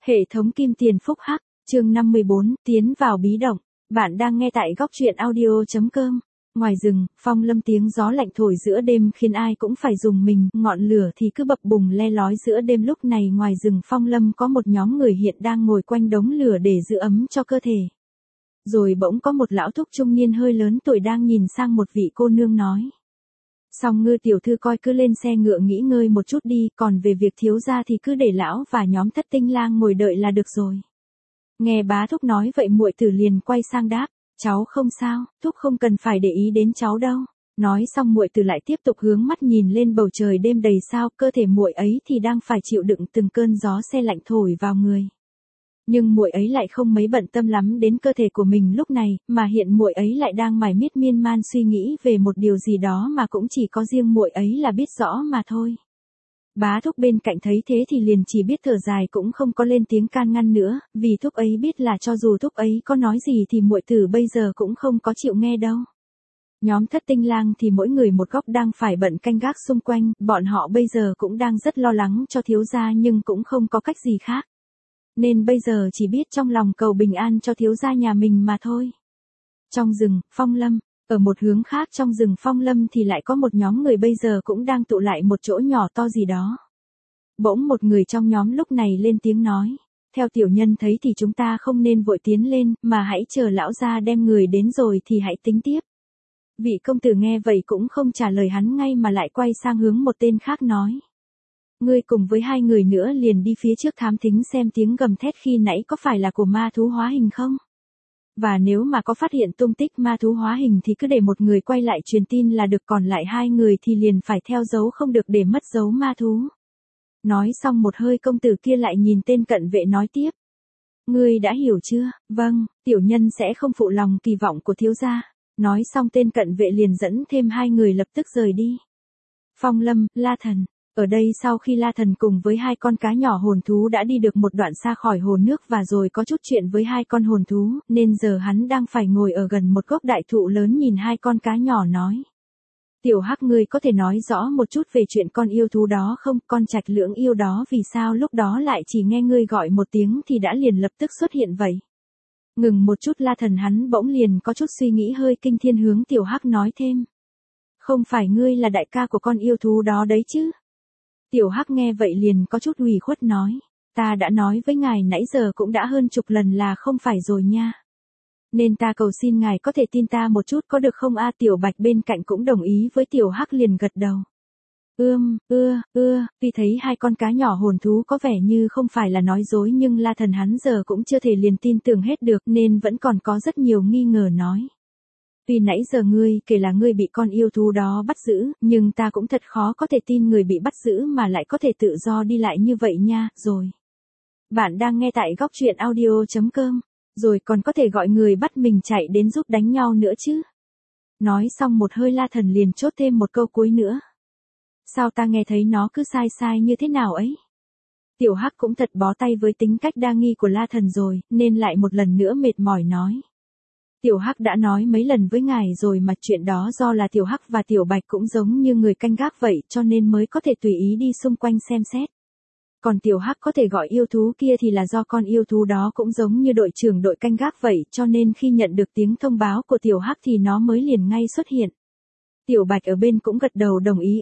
Hệ thống kim tiền phúc hắc, chương 54, tiến vào bí động. Bạn đang nghe tại góc truyện audio.com. Ngoài rừng, phong lâm tiếng gió lạnh thổi giữa đêm khiến ai cũng phải rùng mình, ngọn lửa thì cứ bập bùng le lói giữa đêm. Lúc này ngoài rừng phong lâm có một nhóm người hiện đang ngồi quanh đống lửa để giữ ấm cho cơ thể. Rồi bỗng có một lão thúc trung niên hơi lớn tuổi đang nhìn sang một vị cô nương nói. Song Ngư tiểu thư coi cứ lên xe ngựa nghỉ ngơi một chút đi, còn về việc thiếu gia thì cứ để lão và nhóm Thất Tinh Lang ngồi đợi là được rồi. Nghe bá thúc nói vậy muội tử liền quay sang đáp, cháu không sao, thúc không cần phải để ý đến cháu đâu. Nói xong muội tử lại tiếp tục hướng mắt nhìn lên bầu trời đêm đầy sao, cơ thể muội ấy thì đang phải chịu đựng từng cơn gió se lạnh thổi vào người. Nhưng muội ấy lại không mấy bận tâm lắm đến cơ thể của mình lúc này, mà hiện muội ấy lại đang mải miết miên man suy nghĩ về một điều gì đó mà cũng chỉ có riêng muội ấy là biết rõ mà thôi. Bá thúc bên cạnh thấy thế thì liền chỉ biết thở dài cũng không có lên tiếng can ngăn nữa, vì thúc ấy biết là cho dù thúc ấy có nói gì thì muội tử bây giờ cũng không có chịu nghe đâu. Nhóm Thất Tinh Lang thì mỗi người một góc đang phải bận canh gác xung quanh, bọn họ bây giờ cũng đang rất lo lắng cho thiếu gia nhưng cũng không có cách gì khác. Nên bây giờ chỉ biết trong lòng cầu bình an cho thiếu gia nhà mình mà thôi. Trong rừng, phong lâm, ở một hướng khác trong rừng phong lâm thì lại có một nhóm người bây giờ cũng đang tụ lại một chỗ nhỏ to gì đó. Bỗng một người trong nhóm lúc này lên tiếng nói, theo tiểu nhân thấy thì chúng ta không nên vội tiến lên, mà hãy chờ lão gia đem người đến rồi thì hãy tính tiếp. Vị công tử nghe vậy cũng không trả lời hắn ngay mà lại quay sang hướng một tên khác nói. Ngươi cùng với hai người nữa liền đi phía trước thám thính xem tiếng gầm thét khi nãy có phải là của ma thú hóa hình không? Và nếu mà có phát hiện tung tích ma thú hóa hình thì cứ để một người quay lại truyền tin là được, còn lại hai người thì liền phải theo dấu không được để mất dấu ma thú. Nói xong một hơi công tử kia lại nhìn tên cận vệ nói tiếp. Ngươi đã hiểu chưa? Vâng, tiểu nhân sẽ không phụ lòng kỳ vọng của thiếu gia. Nói xong tên cận vệ liền dẫn thêm hai người lập tức rời đi. Phong lâm, La Thần. Ở đây sau khi La Thần cùng với hai con cá nhỏ hồn thú đã đi được một đoạn xa khỏi hồ nước và rồi có chút chuyện với hai con hồn thú, nên giờ hắn đang phải ngồi ở gần một gốc đại thụ lớn nhìn hai con cá nhỏ nói. Tiểu Hắc, ngươi có thể nói rõ một chút về chuyện con yêu thú đó không? Con trạch lưỡng yêu đó vì sao lúc đó lại chỉ nghe ngươi gọi một tiếng thì đã liền lập tức xuất hiện vậy? Ngừng một chút La Thần hắn bỗng liền có chút suy nghĩ hơi kinh thiên hướng Tiểu Hắc nói thêm. Không phải ngươi là đại ca của con yêu thú đó đấy chứ? Tiểu Hắc nghe vậy liền có chút ủy khuất nói, ta đã nói với ngài nãy giờ cũng đã hơn chục lần là không phải rồi nha. Nên ta cầu xin ngài có thể tin ta một chút có được không a? Tiểu Bạch bên cạnh cũng đồng ý với Tiểu Hắc liền gật đầu. Tuy thấy hai con cá nhỏ hồn thú có vẻ như không phải là nói dối nhưng La Thần hắn giờ cũng chưa thể liền tin tưởng hết được nên vẫn còn có rất nhiều nghi ngờ nói. Tuy nãy giờ ngươi kể là ngươi bị con yêu thú đó bắt giữ, nhưng ta cũng thật khó có thể tin người bị bắt giữ mà lại có thể tự do đi lại như vậy nha, rồi. Bạn đang nghe tại góc truyện audio.com, rồi còn có thể gọi người bắt mình chạy đến giúp đánh nhau nữa chứ. Nói xong một hơi La Thần liền chốt thêm một câu cuối nữa. Sao ta nghe thấy nó cứ sai sai như thế nào ấy? Tiểu Hắc cũng thật bó tay với tính cách đa nghi của La Thần rồi, nên lại một lần nữa mệt mỏi nói. Tiểu Hắc đã nói mấy lần với ngài rồi mà chuyện đó do là Tiểu Hắc và Tiểu Bạch cũng giống như người canh gác vậy cho nên mới có thể tùy ý đi xung quanh xem xét. Còn Tiểu Hắc có thể gọi yêu thú kia thì là do con yêu thú đó cũng giống như đội trưởng đội canh gác vậy cho nên khi nhận được tiếng thông báo của Tiểu Hắc thì nó mới liền ngay xuất hiện. Tiểu Bạch ở bên cũng gật đầu đồng ý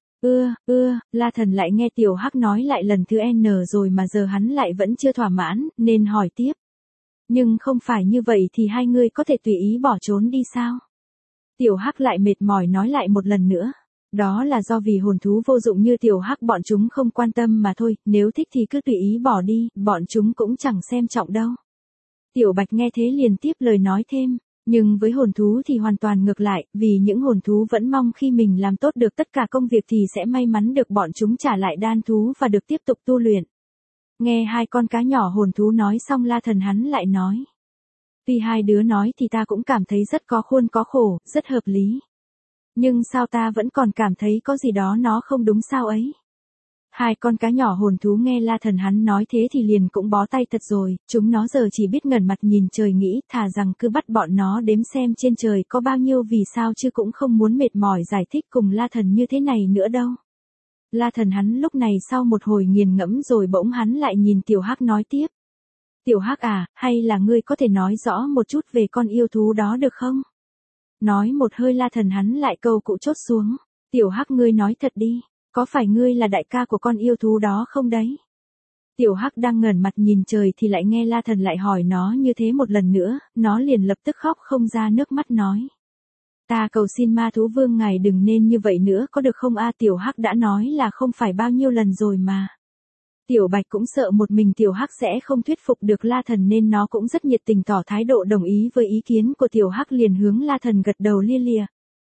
La Thần lại nghe Tiểu Hắc nói lại lần thứ N rồi mà giờ hắn lại vẫn chưa thỏa mãn nên hỏi tiếp. Nhưng không phải như vậy thì hai người có thể tùy ý bỏ trốn đi sao? Tiểu Hắc lại mệt mỏi nói lại một lần nữa. Đó là do vì hồn thú vô dụng như Tiểu Hắc bọn chúng không quan tâm mà thôi, nếu thích thì cứ tùy ý bỏ đi, bọn chúng cũng chẳng xem trọng đâu. Tiểu Bạch nghe thế liền tiếp lời nói thêm, nhưng với hồn thú thì hoàn toàn ngược lại, vì những hồn thú vẫn mong khi mình làm tốt được tất cả công việc thì sẽ may mắn được bọn chúng trả lại đan thú và được tiếp tục tu luyện. Nghe hai con cá nhỏ hồn thú nói xong La Thần hắn lại nói. Tuy hai đứa nói thì ta cũng cảm thấy rất có khuôn có khổ, rất hợp lý. Nhưng sao ta vẫn còn cảm thấy có gì đó nó không đúng sao ấy? Hai con cá nhỏ hồn thú nghe La Thần hắn nói thế thì liền cũng bó tay thật rồi, chúng nó giờ chỉ biết ngẩng mặt nhìn trời nghĩ thà rằng cứ bắt bọn nó đếm xem trên trời có bao nhiêu vì sao chứ cũng không muốn mệt mỏi giải thích cùng La Thần như thế này nữa đâu. La Thần hắn lúc này sau một hồi nghiền ngẫm rồi bỗng hắn lại nhìn Tiểu Hắc nói tiếp. Tiểu Hắc à, hay là ngươi có thể nói rõ một chút về con yêu thú đó được không? Nói một hơi La Thần hắn lại câu cụ chốt xuống. Tiểu Hắc ngươi nói thật đi, có phải ngươi là đại ca của con yêu thú đó không đấy? Tiểu Hắc đang ngẩng mặt nhìn trời thì lại nghe La Thần lại hỏi nó như thế một lần nữa, nó liền lập tức khóc không ra nước mắt nói. Ta cầu xin ma thú vương ngài đừng nên như vậy nữa có được không a? Tiểu Hắc đã nói là không phải bao nhiêu lần rồi mà. Tiểu Bạch cũng sợ một mình Tiểu Hắc sẽ không thuyết phục được La Thần nên nó cũng rất nhiệt tình tỏ thái độ đồng ý với ý kiến của Tiểu Hắc, liền hướng La Thần gật đầu lia lịa.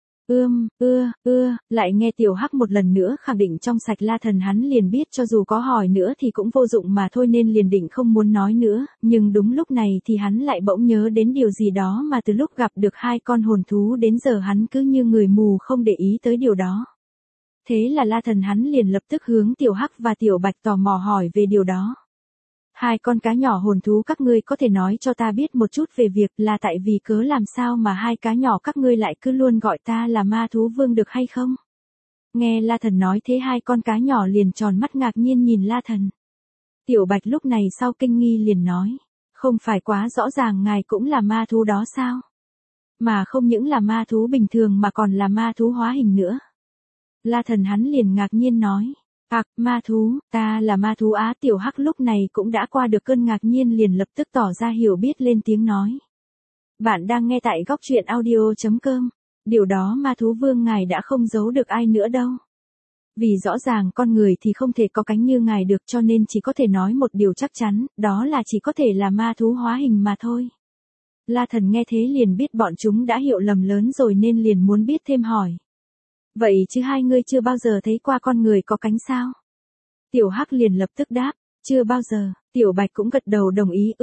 Lại nghe Tiểu Hắc một lần nữa khẳng định trong sạch, La Thần hắn liền biết cho dù có hỏi nữa thì cũng vô dụng mà thôi nên liền định không muốn nói nữa, nhưng đúng lúc này thì hắn lại bỗng nhớ đến điều gì đó mà từ lúc gặp được hai con hồn thú đến giờ hắn cứ như người mù không để ý tới điều đó. Thế là La Thần hắn liền lập tức hướng Tiểu Hắc và Tiểu Bạch tò mò hỏi về điều đó. Hai con cá nhỏ hồn thú các ngươi có thể nói cho ta biết một chút về việc là tại vì cớ làm sao mà hai cá nhỏ các ngươi lại cứ luôn gọi ta là ma thú vương được hay không? Nghe La Thần nói thế hai con cá nhỏ liền tròn mắt ngạc nhiên nhìn La Thần. Tiểu Bạch lúc này sau kinh nghi liền nói, không phải quá rõ ràng ngài cũng là ma thú đó sao? Mà không những là ma thú bình thường mà còn là ma thú hóa hình nữa. La Thần hắn liền ngạc nhiên nói. Ma thú, ta là ma thú á. Tiểu Hắc lúc này cũng đã qua được cơn ngạc nhiên liền lập tức tỏ ra hiểu biết lên tiếng nói. Bạn đang nghe tại góc truyện audio.com. Điều đó ma thú vương ngài đã không giấu được ai nữa đâu. Vì rõ ràng con người thì không thể có cánh như ngài được cho nên chỉ có thể nói một điều chắc chắn, đó là chỉ có thể là ma thú hóa hình mà thôi. La Thần nghe thế liền biết bọn chúng đã hiểu lầm lớn rồi nên liền muốn biết thêm hỏi. Vậy chứ hai ngươi chưa bao giờ thấy qua con người có cánh sao? Tiểu Hắc liền lập tức đáp, chưa bao giờ. Tiểu Bạch cũng gật đầu đồng ý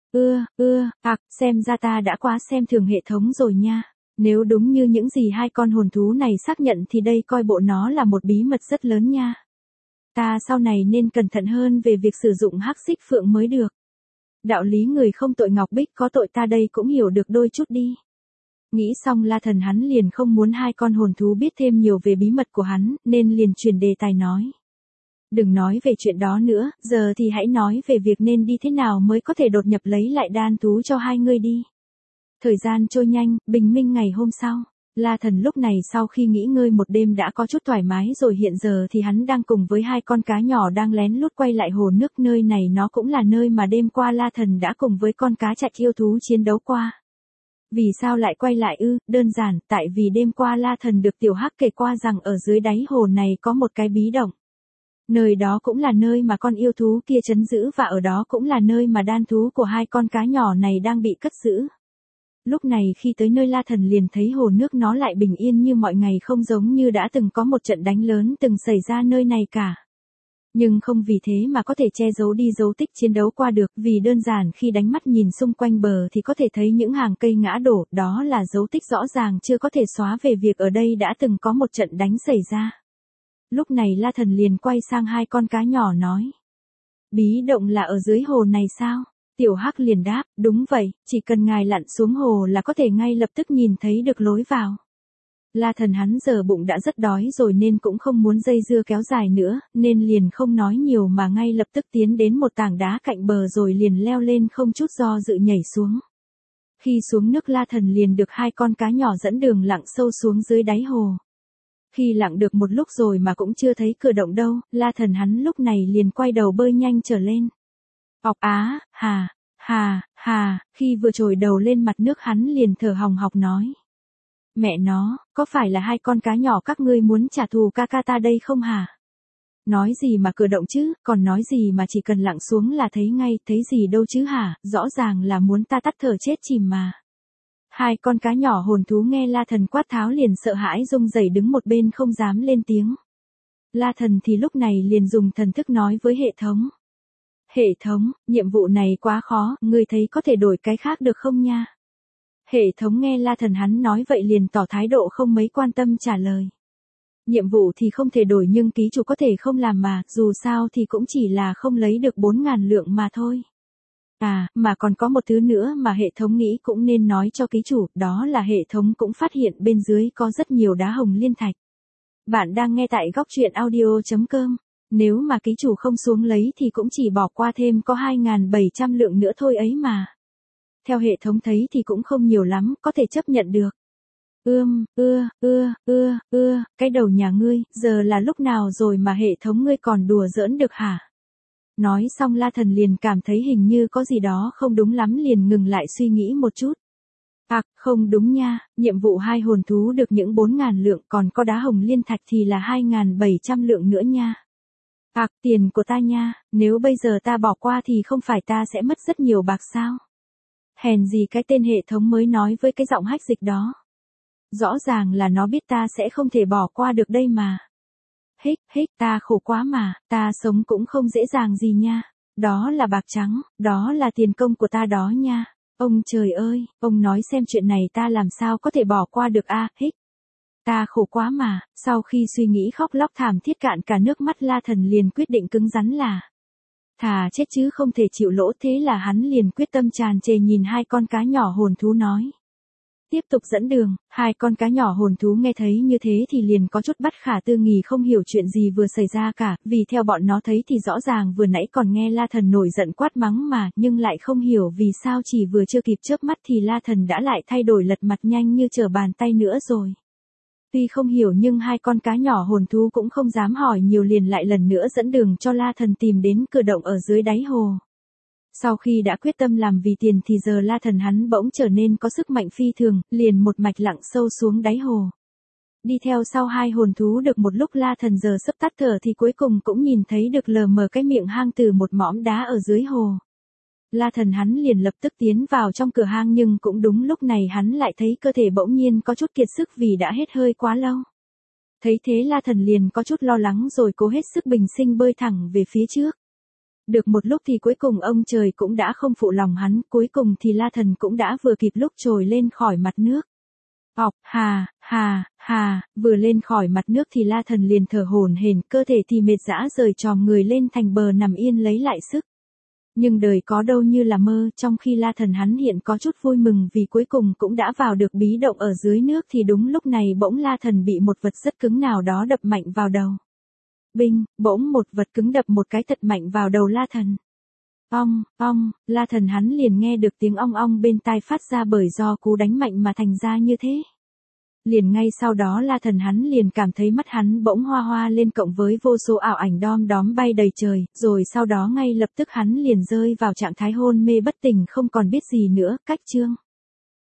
xem ra ta đã quá xem thường hệ thống rồi nha. Nếu đúng như những gì hai con hồn thú này xác nhận thì đây coi bộ nó là một bí mật rất lớn nha. Ta sau này nên cẩn thận hơn về việc sử dụng hắc xích phượng mới được. Đạo lý người không tội ngọc bích có tội ta đây cũng hiểu được đôi chút đi. Nghĩ xong La Thần hắn liền không muốn hai con hồn thú biết thêm nhiều về bí mật của hắn, nên liền chuyển đề tài nói. Đừng nói về chuyện đó nữa, giờ thì hãy nói về việc nên đi thế nào mới có thể đột nhập lấy lại đan thú cho hai ngươi đi. Thời gian trôi nhanh, bình minh ngày hôm sau. La Thần lúc này sau khi nghỉ ngơi một đêm đã có chút thoải mái rồi, hiện giờ thì hắn đang cùng với hai con cá nhỏ đang lén lút quay lại hồ nước. Nơi này nó cũng là nơi mà đêm qua La Thần đã cùng với con cá trạch yêu thú chiến đấu qua. Vì sao lại quay lại ư? Đơn giản, tại vì đêm qua La Thần được Tiểu Hắc kể qua rằng ở dưới đáy hồ này có một cái bí động. Nơi đó cũng là nơi mà con yêu thú kia trấn giữ và ở đó cũng là nơi mà đan thú của hai con cá nhỏ này đang bị cất giữ. Lúc này khi tới nơi La Thần liền thấy hồ nước nó lại bình yên như mọi ngày, không giống như đã từng có một trận đánh lớn từng xảy ra nơi này cả. Nhưng không vì thế mà có thể che giấu đi dấu tích chiến đấu qua được, vì đơn giản khi đánh mắt nhìn xung quanh bờ thì có thể thấy những hàng cây ngã đổ, đó là dấu tích rõ ràng chưa có thể xóa về việc ở đây đã từng có một trận đánh xảy ra. Lúc này La Thần liền quay sang hai con cá nhỏ nói. Bí động là ở dưới hồ này sao? Tiểu Hắc liền đáp, đúng vậy, chỉ cần ngài lặn xuống hồ là có thể ngay lập tức nhìn thấy được lối vào. La Thần hắn giờ bụng đã rất đói rồi nên cũng không muốn dây dưa kéo dài nữa, nên liền không nói nhiều mà ngay lập tức tiến đến một tảng đá cạnh bờ rồi liền leo lên không chút do dự nhảy xuống. Khi xuống nước La Thần liền được hai con cá nhỏ dẫn đường lặn sâu xuống dưới đáy hồ. Khi lặn được một lúc rồi mà cũng chưa thấy cửa động đâu, La Thần hắn lúc này liền quay đầu bơi nhanh trở lên. Khi vừa trồi đầu lên mặt nước hắn liền thở hồng hộc nói. Mẹ nó, có phải là hai con cá nhỏ các ngươi muốn trả thù ca ca ta đây không hả? Nói gì mà cửa động chứ, còn nói gì mà chỉ cần lặn xuống là thấy ngay, thấy gì đâu chứ hả, rõ ràng là muốn ta tắt thở chết chìm mà. Hai con cá nhỏ hồn thú nghe La Thần quát tháo liền sợ hãi run rẩy đứng một bên không dám lên tiếng. La Thần thì lúc này liền dùng thần thức nói với hệ thống. Hệ thống, nhiệm vụ này quá khó, ngươi thấy có thể đổi cái khác được không nha? Hệ thống nghe La Thần hắn nói vậy liền tỏ thái độ không mấy quan tâm trả lời. Nhiệm vụ thì không thể đổi nhưng ký chủ có thể không làm mà, dù sao thì cũng chỉ là không lấy được 4.000 lượng mà thôi. Mà còn có một thứ nữa mà hệ thống nghĩ cũng nên nói cho ký chủ, đó là hệ thống cũng phát hiện bên dưới có rất nhiều đá hồng liên thạch. Bạn đang nghe tại góc truyện audio.com. Nếu mà ký chủ không xuống lấy thì cũng chỉ bỏ qua thêm có 2.700 lượng nữa thôi ấy mà. Theo hệ thống thấy thì cũng không nhiều lắm, có thể chấp nhận được. Cái đầu nhà ngươi, giờ là lúc nào rồi mà hệ thống ngươi còn đùa giỡn được hả? Nói xong La Thần liền cảm thấy hình như có gì đó không đúng lắm, liền ngừng lại suy nghĩ một chút. Không đúng nha, nhiệm vụ 2 hồn thú được những 4.000 lượng, còn có đá hồng liên thạch thì là 2.700 lượng nữa nha. Tiền của ta nha, nếu bây giờ ta bỏ qua thì không phải ta sẽ mất rất nhiều bạc sao? Hèn gì cái tên hệ thống mới nói với cái giọng hách dịch đó. Rõ ràng là nó biết ta sẽ không thể bỏ qua được đây mà. Ta khổ quá mà, ta sống cũng không dễ dàng gì nha. Đó là bạc trắng, đó là tiền công của ta đó nha. Ông trời ơi, ông nói xem chuyện này ta làm sao có thể bỏ qua được a? Ta khổ quá mà. Sau khi suy nghĩ khóc lóc thảm thiết cạn cả nước mắt, La Thần liền quyết định cứng rắn là thà chết chứ không thể chịu lỗ, thế là hắn liền quyết tâm tràn trề nhìn 2 con cá nhỏ hồn thú nói. Tiếp tục dẫn đường. 2 con cá nhỏ hồn thú nghe thấy như thế thì liền có chút bất khả tư nghị, không hiểu chuyện gì vừa xảy ra cả, vì theo bọn nó thấy thì rõ ràng vừa nãy còn nghe La Thần nổi giận quát mắng mà, nhưng lại không hiểu vì sao chỉ vừa chưa kịp chớp mắt thì La Thần đã lại thay đổi lật mặt nhanh như trở bàn tay nữa rồi. Tuy không hiểu nhưng 2 con cá nhỏ hồn thú cũng không dám hỏi nhiều, liền lại lần nữa dẫn đường cho La Thần tìm đến cửa động ở dưới đáy hồ. Sau khi đã quyết tâm làm vì tiền thì giờ La Thần hắn bỗng trở nên có sức mạnh phi thường, liền một mạch lặn sâu xuống đáy hồ. Đi theo sau 2 hồn thú được một lúc, La Thần giờ sắp tắt thở thì cuối cùng cũng nhìn thấy được lờ mờ cái miệng hang từ một mỏm đá ở dưới hồ. La Thần hắn liền lập tức tiến vào trong cửa hang, nhưng cũng đúng lúc này hắn lại thấy cơ thể bỗng nhiên có chút kiệt sức vì đã hết hơi quá lâu. Thấy thế La Thần liền có chút lo lắng rồi cố hết sức bình sinh bơi thẳng về phía trước. Được một lúc thì cuối cùng ông trời cũng đã không phụ lòng hắn, cuối cùng thì La Thần cũng đã vừa kịp lúc trồi lên khỏi mặt nước. Vừa lên khỏi mặt nước thì La Thần liền thở hổn hển, cơ thể thì mệt rã rời, tròm người lên thành bờ nằm yên lấy lại sức. Nhưng đời có đâu như là mơ, trong khi La Thần hắn hiện có chút vui mừng vì cuối cùng cũng đã vào được bí động ở dưới nước thì đúng lúc này bỗng La Thần bị một vật rất cứng nào đó đập mạnh vào đầu. Bỗng một vật cứng đập một cái thật mạnh vào đầu La Thần. La Thần hắn liền nghe được tiếng ong ong bên tai phát ra bởi do cú đánh mạnh mà thành ra như thế. Liền ngay sau đó La Thần hắn liền cảm thấy mắt hắn bỗng hoa hoa lên, cộng với vô số ảo ảnh đom đóm bay đầy trời, rồi sau đó ngay lập tức hắn liền rơi vào trạng thái hôn mê bất tỉnh, không còn biết gì nữa. Cách chương